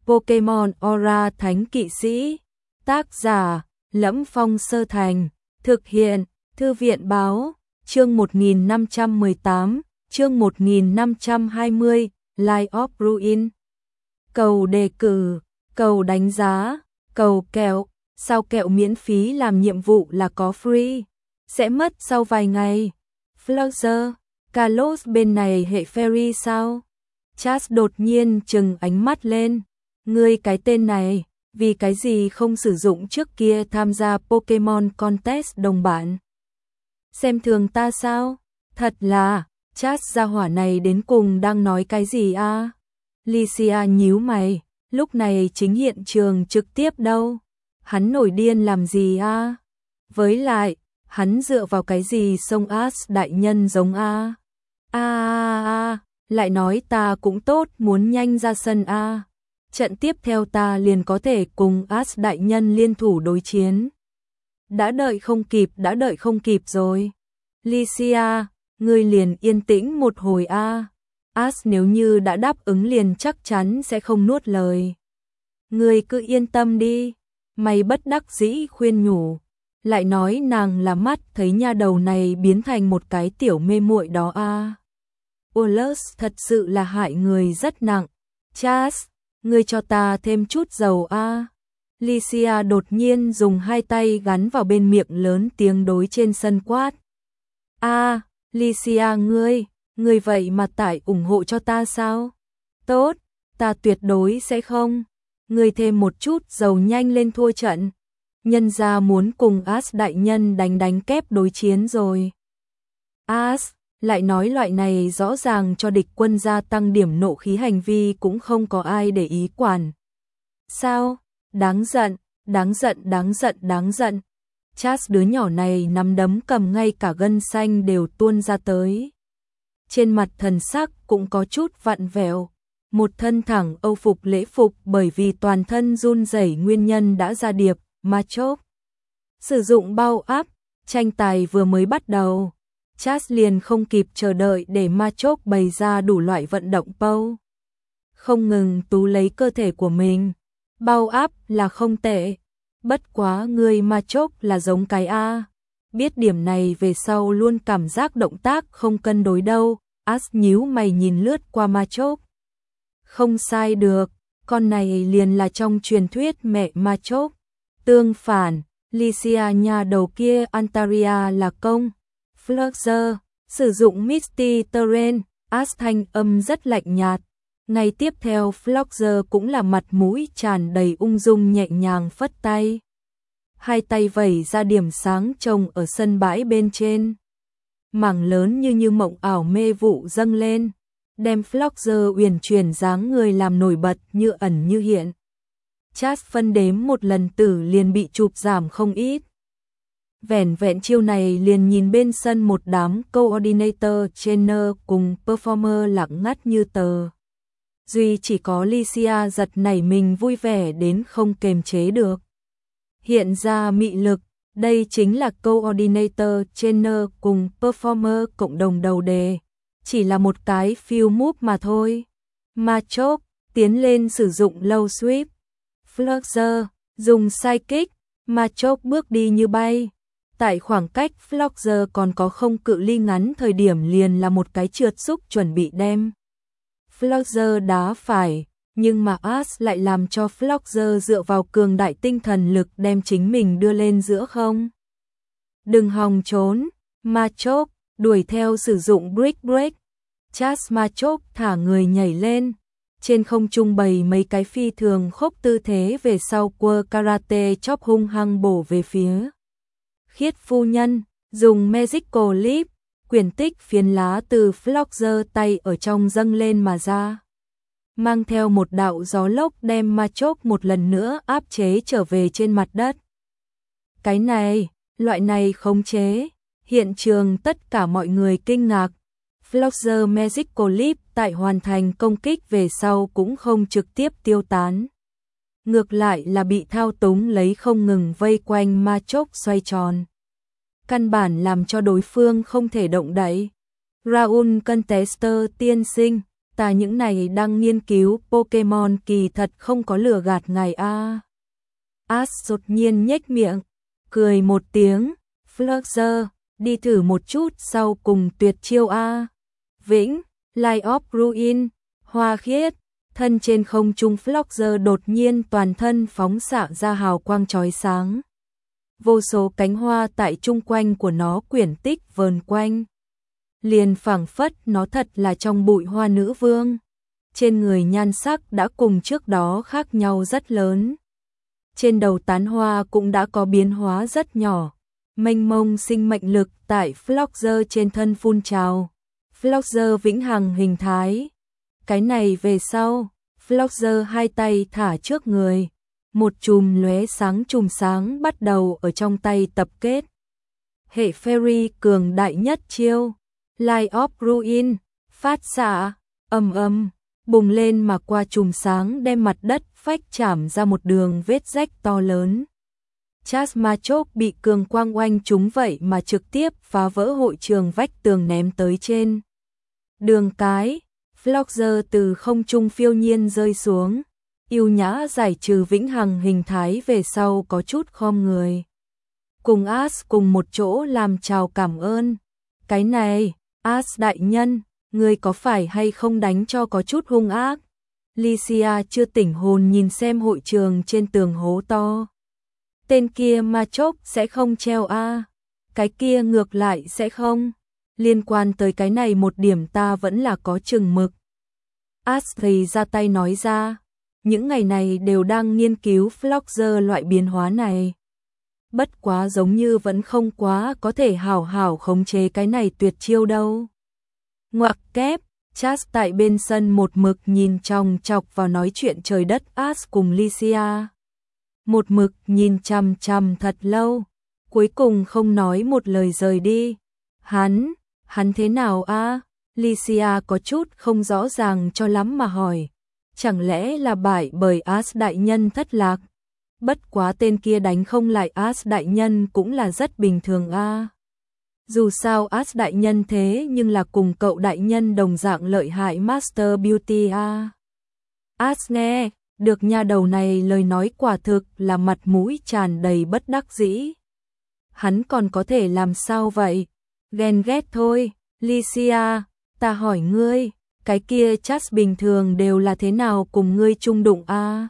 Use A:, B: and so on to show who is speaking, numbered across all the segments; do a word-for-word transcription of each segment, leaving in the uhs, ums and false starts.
A: Pokemon Aura Thánh Kỵ Sĩ. Tác giả: Lẫm Phong Sơ Thành. Thực hiện: Thư viện Báo. Chương một nghìn năm trăm mười tám, chương một nghìn năm trăm hai mươi, Light of Ruin. Cầu đề cử, cầu đánh giá, cầu kẹo. Sao kẹo miễn phí làm nhiệm vụ là có free? Sẽ mất sau vài ngày. Flogger, Carlos bên này hệ Fairy sao? Chas đột nhiên trừng ánh mắt lên. Ngươi cái tên này, vì cái gì không sử dụng trước kia tham gia Pokemon Contest đồng bản? Xem thường ta sao? Thật là, Chas gia hỏa này đến cùng đang nói cái gì a? À? Licia nhíu mày, lúc này chính hiện trường trực tiếp đâu? Hắn nổi điên làm gì a? À? Với lại, hắn dựa vào cái gì xông As đại nhân giống a? A a a, lại nói ta cũng tốt, muốn nhanh ra sân a. Trận tiếp theo ta liền có thể cùng As đại nhân liên thủ đối chiến. Đã đợi không kịp, đã đợi không kịp rồi. Licia, ngươi liền yên tĩnh một hồi a. As nếu như đã đáp ứng liền chắc chắn sẽ không nuốt lời. Ngươi cứ yên tâm đi. Mày bất đắc dĩ khuyên nhủ. Lại nói nàng là mắt thấy nha đầu này biến thành một cái tiểu mê muội đó a. Ullus thật sự là hại người rất nặng. Chas, ngươi cho ta thêm chút dầu a. Licia đột nhiên dùng hai tay gắn vào bên miệng lớn tiếng đối trên sân quát. A, Licia ngươi, ngươi vậy mà tải ủng hộ cho ta sao? Tốt, ta tuyệt đối sẽ không. Ngươi thêm một chút dầu nhanh lên thua trận. Nhân gia muốn cùng As đại nhân đánh đánh kép đối chiến rồi. As lại nói loại này rõ ràng cho địch quân gia tăng điểm nộ khí hành vi cũng không có ai để ý quản. Sao? Đáng giận, đáng giận, đáng giận, đáng giận. Chas đứa nhỏ này nắm đấm cầm ngay cả gân xanh đều tuôn ra tới. Trên mặt thần sắc cũng có chút vặn vẹo. Một thân thẳng âu phục lễ phục bởi vì toàn thân run rẩy nguyên nhân đã ra điệp, Machoke. Sử dụng bao áp, tranh tài vừa mới bắt đầu. Chas liền không kịp chờ đợi để Machoke bày ra đủ loại vận động pose. Không ngừng tú lấy cơ thể của mình. Bao áp là không tệ. Bất quá người Machoke là giống cái A. Biết điểm này về sau luôn cảm giác động tác không cân đối đâu. As nhíu mày nhìn lướt qua Machoke. Không sai được, con này liền là trong truyền thuyết mẹ Machoke. Tương phản, Licia nhà đầu kia Antaria là công. Flogger, sử dụng Misty Terrain, As thanh âm rất lạnh nhạt. Ngày tiếp theo Flogger cũng là mặt mũi tràn đầy ung dung nhẹ nhàng phất tay. Hai tay vẩy ra điểm sáng trông ở sân bãi bên trên. Mảng lớn như như mộng ảo mê vụ dâng lên. Đem Flogger uyển chuyển dáng người làm nổi bật như ẩn như hiện. Chas phân đếm một lần tử liền bị chụp giảm không ít. Vẻn vẹn chiêu này liền nhìn bên sân một đám coordinator, trainer cùng performer lặng ngắt như tờ. Duy chỉ có Licia giật nảy mình vui vẻ đến không kềm chế được. Hiện ra mị lực, đây chính là coordinator, trainer cùng performer cộng đồng đầu đề. Chỉ là một cái field move mà thôi. Machoke tiến lên sử dụng low sweep. Flogger dùng sidekick. Machoke bước đi như bay. Tại khoảng cách Flogger còn có không cự ly ngắn thời điểm liền là một cái trượt xúc chuẩn bị đem Flogger đá phải, nhưng mà As lại làm cho Flogger dựa vào cường đại tinh thần lực đem chính mình đưa lên giữa không. Đừng hòng trốn. Machoke đuổi theo sử dụng brick break. Chas Machoke thả người nhảy lên. Trên không trung bày mấy cái phi thường khốc tư thế về sau quơ karate chop hung hăng bổ về phía. Khiết phu nhân, dùng Magical Leap, quyển tích phiến lá từ Flogger tay ở trong dâng lên mà ra. Mang theo một đạo gió lốc đem Machoke một lần nữa áp chế trở về trên mặt đất. Cái này, loại này khống chế. Hiện trường tất cả mọi người kinh ngạc. Flogger Magical Leap tại hoàn thành công kích về sau cũng không trực tiếp tiêu tán. Ngược lại là bị thao túng lấy không ngừng vây quanh Machoke xoay tròn. Căn bản làm cho đối phương không thể động đậy. Raoul Contester tiên sinh, Ta những này đang nghiên cứu Pokemon kỳ thật không có lừa gạt ngài a. Ash đột nhiên nhếch miệng, cười một tiếng, Fluxer, đi thử một chút sau cùng tuyệt chiêu a. Vĩnh, Light of Ruin, hoa khiết, thân trên không trung Fluxer đột nhiên toàn thân phóng xạ ra hào quang chói sáng. Vô số cánh hoa tại chung quanh của nó quyển tích vờn quanh. Liền phảng phất nó thật là trong bụi hoa nữ vương. Trên người nhan sắc đã cùng trước đó khác nhau rất lớn. Trên đầu tán hoa cũng đã có biến hóa rất nhỏ. Mênh mông sinh mệnh lực tại Fluxer trên thân phun trào. Fluxer vĩnh hằng hình thái. Cái này về sau, Fluxer hai tay thả trước người. Một chùm lóe sáng chùm sáng bắt đầu ở trong tay tập kết. Hệ Fairy cường đại nhất chiêu. Light of Ruin, phát xạ, ầm ầm, bùng lên mà qua chùm sáng đem mặt đất phách chảm ra một đường vết rách to lớn. Chasmachok bị cường quang oanh trúng vậy mà trực tiếp phá vỡ hội trường vách tường ném tới trên. Đường cái, Fluxer từ không trung phiêu nhiên rơi xuống, yêu nhã giải trừ vĩnh hằng hình thái về sau có chút khom người. Cùng Ash cùng một chỗ làm chào cảm ơn. Cái này, Ash đại nhân, ngươi có phải hay không đánh cho có chút hung ác? Lycia chưa tỉnh hồn nhìn xem hội trường trên tường hố to. Tên kia Machop sẽ không treo a, cái kia ngược lại sẽ không. Liên quan tới cái này một điểm ta vẫn là có chừng mực. Ash thì ra tay nói ra, những ngày này đều đang nghiên cứu Fluxer loại biến hóa này. Bất quá giống như vẫn không quá có thể hảo hảo khống chế cái này tuyệt chiêu đâu. Ngoặc kép, Chas tại bên sân một mực nhìn chòng chọc vào nói chuyện trời đất Ash cùng Lycia. Một mực nhìn chằm chằm thật lâu, cuối cùng không nói một lời rời đi. Hắn, hắn thế nào a? Lycia có chút không rõ ràng cho lắm mà hỏi. Chẳng lẽ là bại bởi Ash đại nhân thất lạc? Bất quá tên kia đánh không lại Ash đại nhân cũng là rất bình thường a. Dù sao Ash đại nhân thế nhưng là cùng cậu đại nhân đồng dạng lợi hại Master Beauty a. Ash nghe, được nha đầu này lời nói quả thực là mặt mũi tràn đầy bất đắc dĩ. Hắn còn có thể làm sao vậy? Ghen ghét thôi, Lycia, ta hỏi ngươi, cái kia chắc bình thường đều là thế nào cùng ngươi chung đụng a?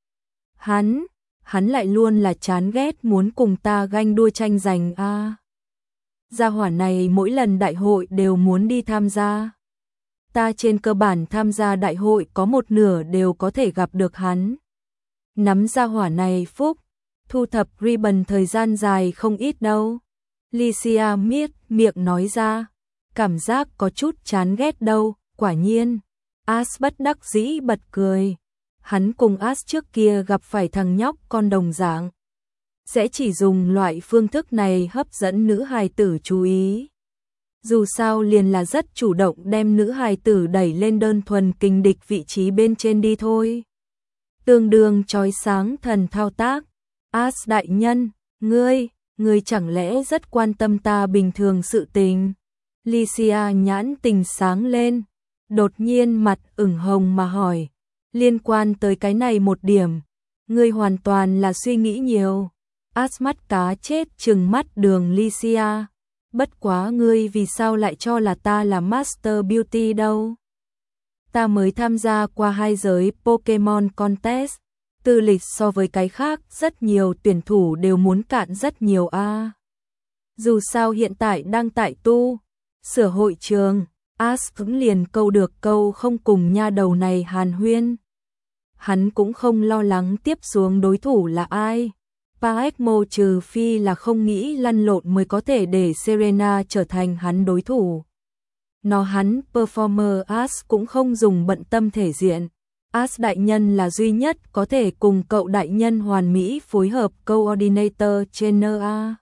A: Hắn, hắn lại luôn là chán ghét muốn cùng ta ganh đua tranh giành a. Gia hỏa này mỗi lần đại hội đều muốn đi tham gia. Ta trên cơ bản tham gia đại hội có một nửa đều có thể gặp được hắn. Nắm gia hỏa này phúc, thu thập ribbon thời gian dài không ít đâu. Lycia miết miệng nói ra, cảm giác có chút chán ghét đâu, quả nhiên. Ash bất đắc dĩ bật cười. Hắn cùng Ash trước kia gặp phải thằng nhóc con đồng dạng. Sẽ chỉ dùng loại phương thức này hấp dẫn nữ hài tử chú ý. Dù sao liền là rất chủ động đem nữ hài tử đẩy lên đơn thuần kình địch vị trí bên trên đi thôi. Tương đương chói sáng thần thao tác. Ash đại nhân, ngươi, ngươi chẳng lẽ rất quan tâm ta bình thường sự tình? Lycia nhãn tình sáng lên, đột nhiên mặt ửng hồng mà hỏi, liên quan tới cái này một điểm, ngươi hoàn toàn là suy nghĩ nhiều. Ash mắt cá chết trừng mắt đường Lycia. Bất quá ngươi vì sao lại cho là ta là Master Beauty đâu? Ta mới tham gia qua hai giới Pokemon Contest. Tư lịch so với cái khác rất nhiều tuyển thủ đều muốn cạn rất nhiều a. À. Dù sao hiện tại đang tại tu, sửa hội trường, Ash cũng liền câu được câu không cùng nha đầu này hàn huyên. Hắn cũng không lo lắng tiếp xuống đối thủ là ai. Paekmo trừ phi là không nghĩ lăn lộn mới có thể để Serena trở thành hắn đối thủ. Nó hắn performer Ash cũng không dùng bận tâm thể diện. Ash đại nhân là duy nhất có thể cùng cậu đại nhân hoàn mỹ phối hợp coordinator trainer a.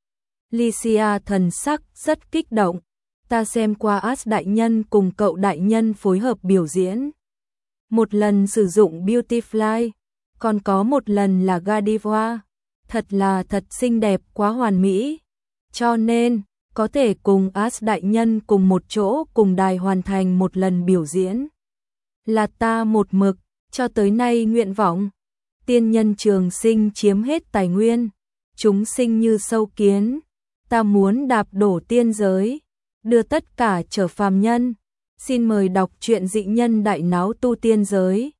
A: Lycia thần sắc rất kích động. Ta xem qua Ash đại nhân cùng cậu đại nhân phối hợp biểu diễn. Một lần sử dụng Beautyfly, còn có một lần là Gardevoir. Thật là thật xinh đẹp quá hoàn mỹ. Cho nên, có thể cùng Ash đại nhân cùng một chỗ cùng đài hoàn thành một lần biểu diễn. là ta một mực, cho tới nay nguyện vọng. Tiên nhân trường sinh chiếm hết tài nguyên, chúng sinh như sâu kiến, ta muốn đạp đổ tiên giới, đưa tất cả trở phàm nhân. Xin mời đọc truyện Dị Nhân Đại Náo Tu Tiên Giới.